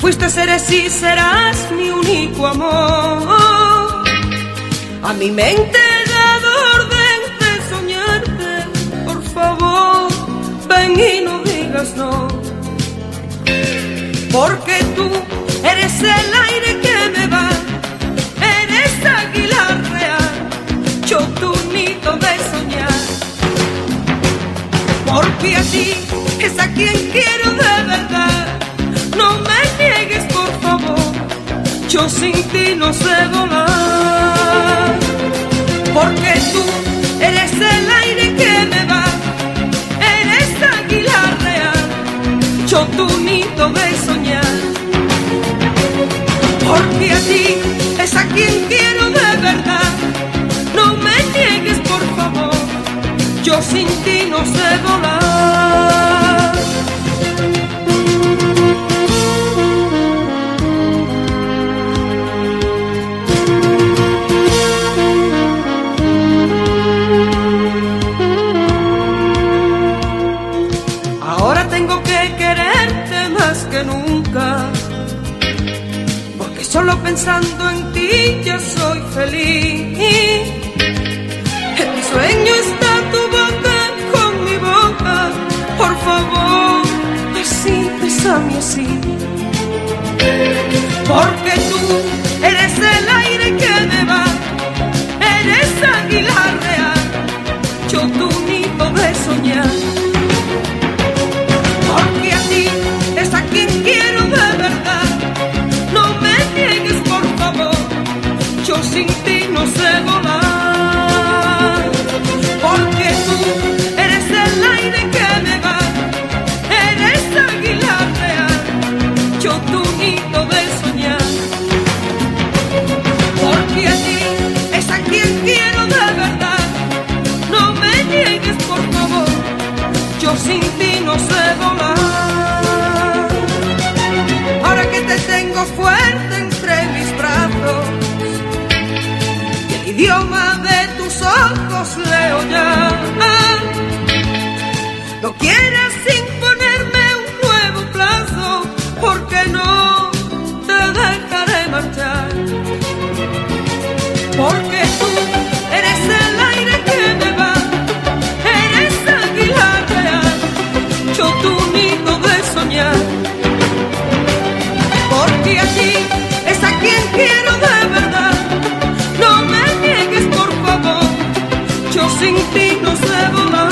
Fuiste, eres y serás mi único amor. A mi mente he dado orden de soñarte. Por favor, ven y no digas no. Porque tú eres el aire que me va, eres águila real, yo tu nido de soñar. Porque a ti es a quien quiero de verdad. No me niegues, por favor, yo sin ti no sé volar. Porque tú eres el aire que me va, eres águila real, yo tu nido de soñar. Porque a ti es a quien quiero de verdad. No me niegues, por favor, yo sin ti no sé volar. Ahora tengo que quererte más que nunca, porque solo pensando en ti ya soy feliz. En mi sueño está tu boca con mi boca. Por favor, así, bésame así. Porque tú eres el aire que me va, eres águila real, yo tu nido de soñar. Porque a ti es a quien quiero de verdad. No me niegues, por favor, yo sin ti no sé volar. Porque tú eres el aire que me va, eres águila real, yo tu nido de soñar. Porque a ti es a quien quiero de verdad. No me niegues, por favor, yo sin ti no sé volar. Ahora que te tengo fuerte entre mis brazos y el idioma de tus ojos leo ya, no quieras imponerme un nuevo plazo, porque no te dejaré marchar. Porque tú eres el aire que me va, eres águila real, yo tu nido de soñar. Porque a ti es a quien quiero de verdad. No me niegues, por favor, yo sin ti no sé volar.